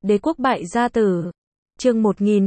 Đế quốc bại gia tử. Chương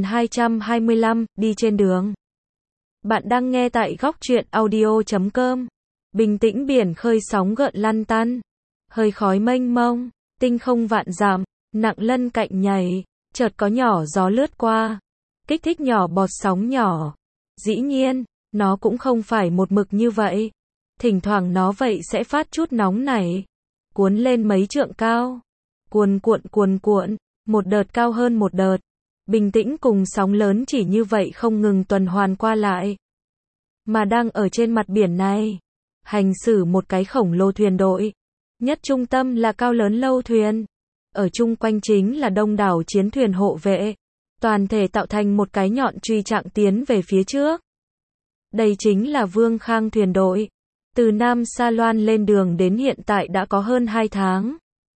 1225, đi trên đường. Bạn đang nghe tại góc truyện audio.com. Bình tĩnh biển khơi sóng gợn lăn tăn. Hơi khói mênh mông, tinh không vạn dặm, nặng lân cạnh nhảy, chợt có nhỏ gió lướt qua. Kích thích nhỏ bọt sóng nhỏ. Dĩ nhiên, nó cũng không phải một mực như vậy. Thỉnh thoảng nó vậy sẽ phát chút nóng nảy. Cuốn lên mấy trượng cao. Cuồn cuộn, một đợt cao hơn một đợt. Bình tĩnh cùng sóng lớn chỉ như vậy không ngừng tuần hoàn qua lại. Mà đang ở trên mặt biển này, hành xử một cái khổng lồ thuyền đội. Nhất trung tâm là cao lớn lâu thuyền. Ở chung quanh chính là đông đảo chiến thuyền hộ vệ. Toàn thể tạo thành một cái nhọn truy trạng tiến về phía trước. Đây chính là Vương Khang thuyền đội. Từ Nam Sa Loan lên đường đến hiện tại đã có hơn 2 tháng.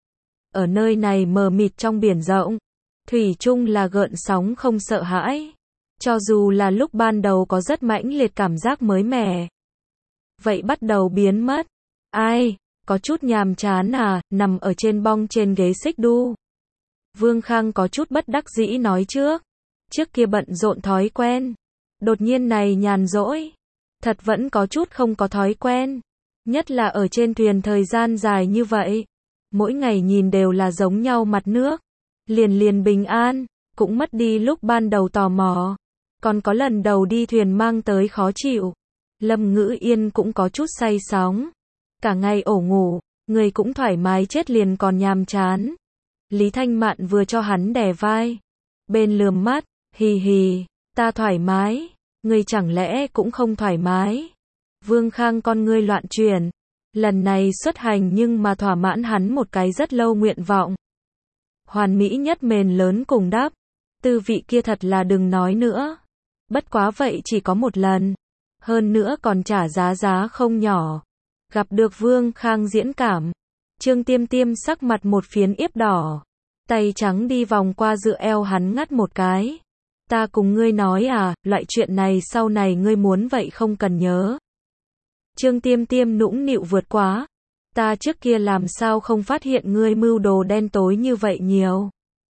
Ở nơi này mờ mịt trong biển rộng, thủy chung là gợn sóng không sợ hãi. Cho dù là lúc ban đầu có rất mãnh liệt cảm giác mới mẻ. Vậy bắt đầu biến mất. Ai, có chút nhàm chán à, nằm ở trên bong trên ghế xích đu. Vương Khang có chút bất đắc dĩ nói trước kia bận rộn thói quen. Đột nhiên này nhàn rỗi. Thật vẫn có chút không có thói quen. Nhất là ở trên thuyền thời gian dài như vậy. Mỗi ngày nhìn đều là giống nhau mặt nước. Liền bình an, cũng mất đi lúc ban đầu tò mò. Còn có lần đầu đi thuyền mang tới khó chịu. Lâm Ngữ Yên cũng có chút say sóng. Cả ngày ổ ngủ, người cũng thoải mái chết liền còn nhàm chán. Lý Thanh Mạn vừa cho hắn đè vai. Bên lườm mắt, hì, ta thoải mái, người chẳng lẽ cũng không thoải mái. Vương Khang con ngươi loạn chuyển. Lần này xuất hành nhưng mà thỏa mãn hắn một cái rất lâu nguyện vọng. Hoàn mỹ nhất mền lớn cùng đắp. Tư vị kia thật là đừng nói nữa. Bất quá vậy chỉ có một lần. Hơn nữa còn trả giá không nhỏ. Gặp được Vương Khang diễn cảm. Trương Tiêm Tiêm sắc mặt một phiến yếp đỏ. Tay trắng đi vòng qua dựa eo hắn ngắt một cái. Ta cùng ngươi nói à, loại chuyện này sau này ngươi muốn vậy không cần nhớ. Trương Tiêm Tiêm nũng nịu vượt quá. Ta trước kia làm sao không phát hiện ngươi mưu đồ đen tối như vậy nhiều.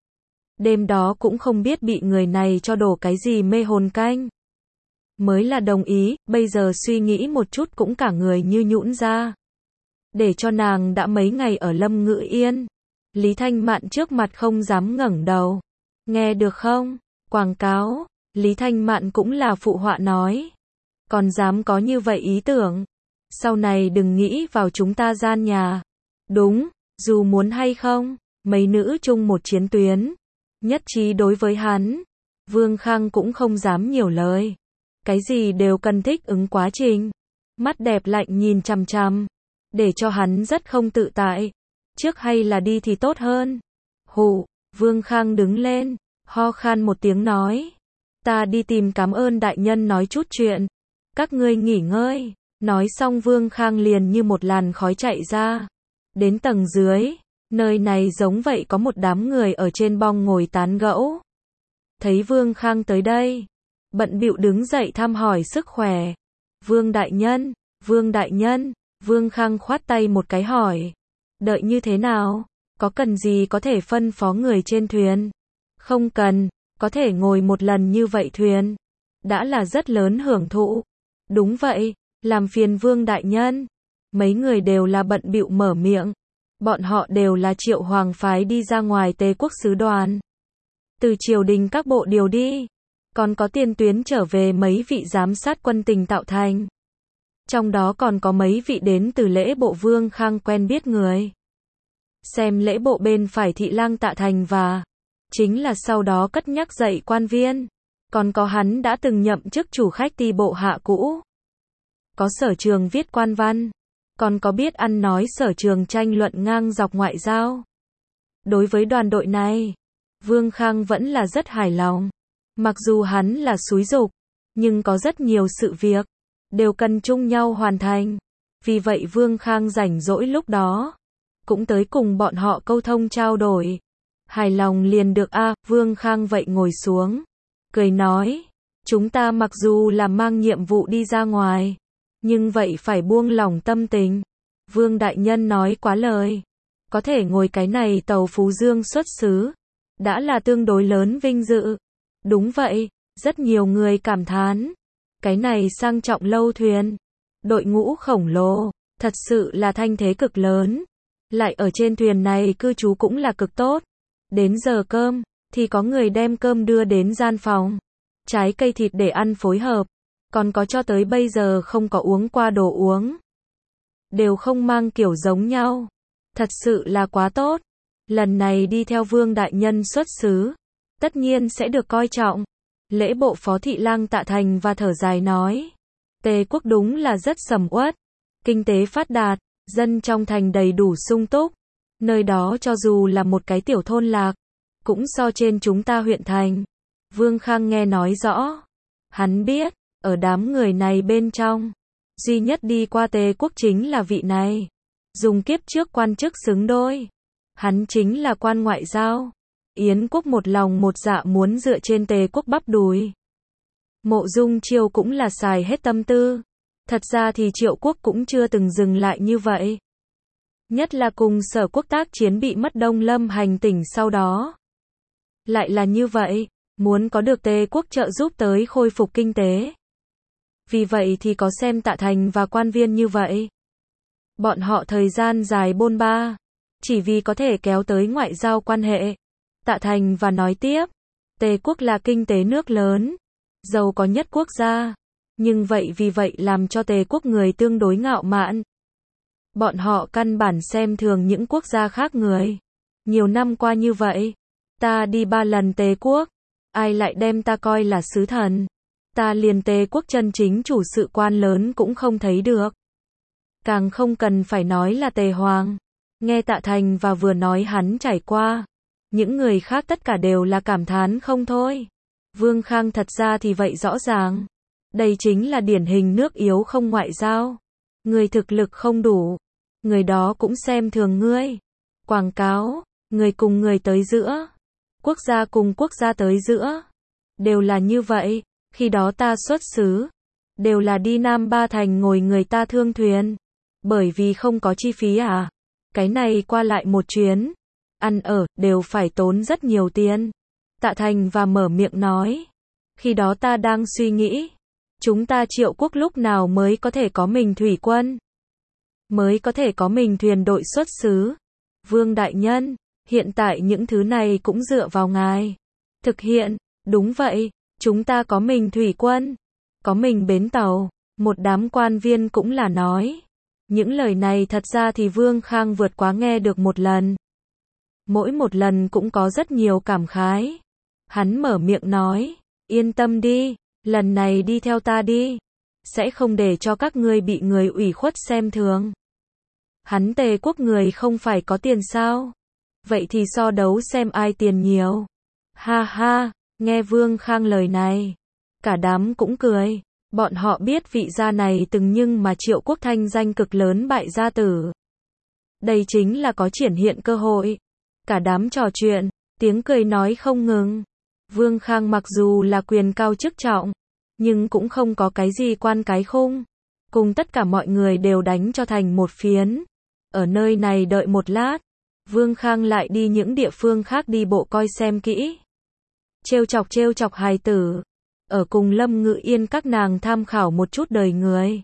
Đêm đó cũng không biết bị người này cho đổ cái gì mê hồn canh. Mới là đồng ý, bây giờ suy nghĩ một chút cũng cả người như nhũn ra. Để cho nàng đã mấy ngày ở Lâm Ngữ Yên. Lý Thanh Mạn trước mặt không dám ngẩng đầu. Nghe được không? Quảng cáo. Lý Thanh Mạn cũng là phụ họa nói. Còn dám có như vậy ý tưởng. Sau này đừng nghĩ vào chúng ta gian nhà. Đúng, dù muốn hay không, mấy nữ chung một chiến tuyến. Nhất trí đối với hắn. Vương Khang cũng không dám nhiều lời. Cái gì đều cần thích ứng quá trình. Mắt đẹp lạnh nhìn chằm chằm. Để cho hắn rất không tự tại. Trước hay là đi thì tốt hơn. Hù, Vương Khang đứng lên, ho khan một tiếng nói. Ta đi tìm cảm ơn đại nhân nói chút chuyện. Các ngươi nghỉ ngơi. Nói xong Vương Khang liền như một làn khói chạy ra. Đến tầng dưới, nơi này giống vậy có một đám người ở trên bong ngồi tán gẫu. Thấy Vương Khang tới đây, bận bịu đứng dậy thăm hỏi sức khỏe. Vương đại nhân, Vương Khang khoát tay một cái hỏi. Đợi như thế nào? Có cần gì có thể phân phó người trên thuyền? Không cần, có thể ngồi một lần như vậy thuyền. Đã là rất lớn hưởng thụ. Đúng vậy, làm phiền Vương đại nhân. Mấy người đều là bận bịu mở miệng. Bọn họ đều là Triệu Hoàng phái đi ra ngoài Tề quốc sứ đoàn. Từ triều đình các bộ điều đi. Còn có tiền tuyến trở về mấy vị giám sát quân tình tạo thành. Trong đó còn có mấy vị đến từ lễ bộ Vương Khang quen biết người. Xem lễ bộ bên phải thị lang Tạ Thành và chính là sau đó cất nhắc dạy quan viên. Còn có hắn đã từng nhậm chức chủ khách ti bộ hạ cũ. Có sở trường viết quan văn. Còn có biết ăn nói sở trường tranh luận ngang dọc ngoại giao. Đối với đoàn đội này, Vương Khang vẫn là rất hài lòng. Mặc dù hắn là xúi giục, nhưng có rất nhiều sự việc đều cần chung nhau hoàn thành. Vì vậy Vương Khang rảnh rỗi lúc đó cũng tới cùng bọn họ câu thông trao đổi. Hài lòng liền được Vương Khang vậy ngồi xuống, cười nói, chúng ta mặc dù là mang nhiệm vụ đi ra ngoài, nhưng vậy phải buông lỏng tâm tình. Vương đại nhân nói quá lời. Có thể ngồi cái này tàu Phú Dương xuất xứ. đã là tương đối lớn vinh dự. Đúng vậy, rất nhiều người cảm thán. Cái này sang trọng lâu thuyền, đội ngũ khổng lồ, thật sự là thanh thế cực lớn. Lại ở trên thuyền này cư trú cũng là cực tốt. Đến giờ cơm, thì có người đem cơm đưa đến gian phòng. Trái cây thịt để ăn phối hợp. Còn có cho tới bây giờ không có uống qua đồ uống. Đều không mang kiểu giống nhau. Thật sự là quá tốt. Lần này đi theo Vương đại nhân xuất xứ, tất nhiên sẽ được coi trọng. Lễ bộ phó thị lang Tạ Thành và thở dài nói. Tề quốc đúng là rất sầm uất. Kinh tế phát đạt, dân trong thành đầy đủ sung túc. Nơi đó cho dù là một cái tiểu thôn lạc, cũng so trên chúng ta huyện thành. Vương Khang nghe nói rõ. Hắn biết, ở đám người này bên trong, duy nhất đi qua Tề quốc chính là vị này. Dùng kiếp trước quan chức xứng đôi. Hắn chính là quan ngoại giao. Yến quốc một lòng một dạ muốn dựa trên Tề quốc bắp đùi. Mộ Dung Chiêu cũng là xài hết tâm tư. Thật ra thì Triệu quốc cũng chưa từng dừng lại như vậy. Nhất là cùng Sở quốc tác chiến bị mất Đông Lâm hành tỉnh sau đó. Lại là như vậy, muốn có được Tề quốc trợ giúp tới khôi phục kinh tế. Vì vậy thì có xem Tạ Thành và quan viên như vậy. Bọn họ thời gian dài bôn ba, chỉ vì có thể kéo tới ngoại giao quan hệ. Tạ Thành và nói tiếp, Tề quốc là kinh tế nước lớn, giàu có nhất quốc gia, nhưng vậy vì vậy làm cho Tề quốc người tương đối ngạo mạn. Bọn họ căn bản xem thường những quốc gia khác người. Nhiều năm qua như vậy, ta đi 3 lần Tề quốc, ai lại đem ta coi là sứ thần. Ta liền Tề quốc chân chính chủ sự quan lớn cũng không thấy được. Càng không cần phải nói là Tề Hoàng. Nghe Tạ Thành và vừa nói hắn trải qua. Những người khác tất cả đều là cảm thán không thôi. Vương Khang thật ra thì vậy rõ ràng. Đây chính là điển hình nước yếu không ngoại giao. Người thực lực không đủ. Người đó cũng xem thường ngươi. Quảng cáo, người cùng người tới giữa. Quốc gia cùng quốc gia tới giữa. Đều là như vậy. Khi đó ta xuất xứ. Đều là đi Nam Ba Thành ngồi người ta thương thuyền. Bởi vì không có chi phí à. Cái này qua lại một chuyến. Ăn ở, đều phải tốn rất nhiều tiền. Tạ Thành và mở miệng nói. Khi đó ta đang suy nghĩ. Chúng ta Triệu quốc lúc nào mới có thể có mình thủy quân. Mới có thể có mình thuyền đội xuất xứ. Vương đại nhân, hiện tại những thứ này cũng dựa vào ngài. Thực hiện, đúng vậy, chúng ta có mình thủy quân. Có mình bến tàu. Một đám quan viên cũng là nói. Những lời này thật ra thì Vương Khang vượt quá nghe được một lần. Mỗi một lần cũng có rất nhiều cảm khái. Hắn mở miệng nói, yên tâm đi, lần này đi theo ta đi. Sẽ không để cho các ngươi bị người ủy khuất xem thường. Hắn Tề quốc người không phải có tiền sao? Vậy thì so đấu xem ai tiền nhiều. Ha ha, nghe Vương Khang lời này. Cả đám cũng cười. Bọn họ biết vị gia này từng nhưng mà Triệu quốc thanh danh cực lớn bại gia tử. Đây chính là có triển hiện cơ hội. Cả đám trò chuyện, tiếng cười nói không ngừng. Vương Khang mặc dù là quyền cao chức trọng, nhưng cũng không có cái gì quan cái khung. Cùng tất cả mọi người đều đánh cho thành một phiến. Ở nơi này đợi một lát, Vương Khang lại đi những địa phương khác đi bộ coi xem kỹ. Trêu chọc hài tử. Ở cùng Lâm Ngự Yên các nàng tham khảo một chút đời người.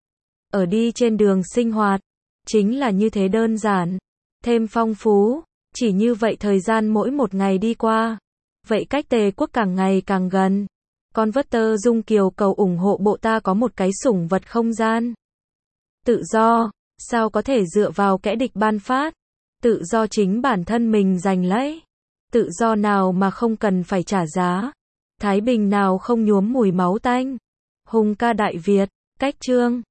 Ở đi trên đường sinh hoạt, chính là như thế đơn giản, thêm phong phú. Chỉ như vậy thời gian mỗi một ngày đi qua. Vậy cách Tề quốc càng ngày càng gần. Con vất tơ Dung Kiều cầu ủng hộ bộ ta có một cái sủng vật không gian. Tự do, sao có thể dựa vào kẻ địch ban phát. Tự do chính bản thân mình giành lấy. Tự do nào mà không cần phải trả giá. Thái bình nào không nhuốm mùi máu tanh. Hùng ca Đại Việt, cách chương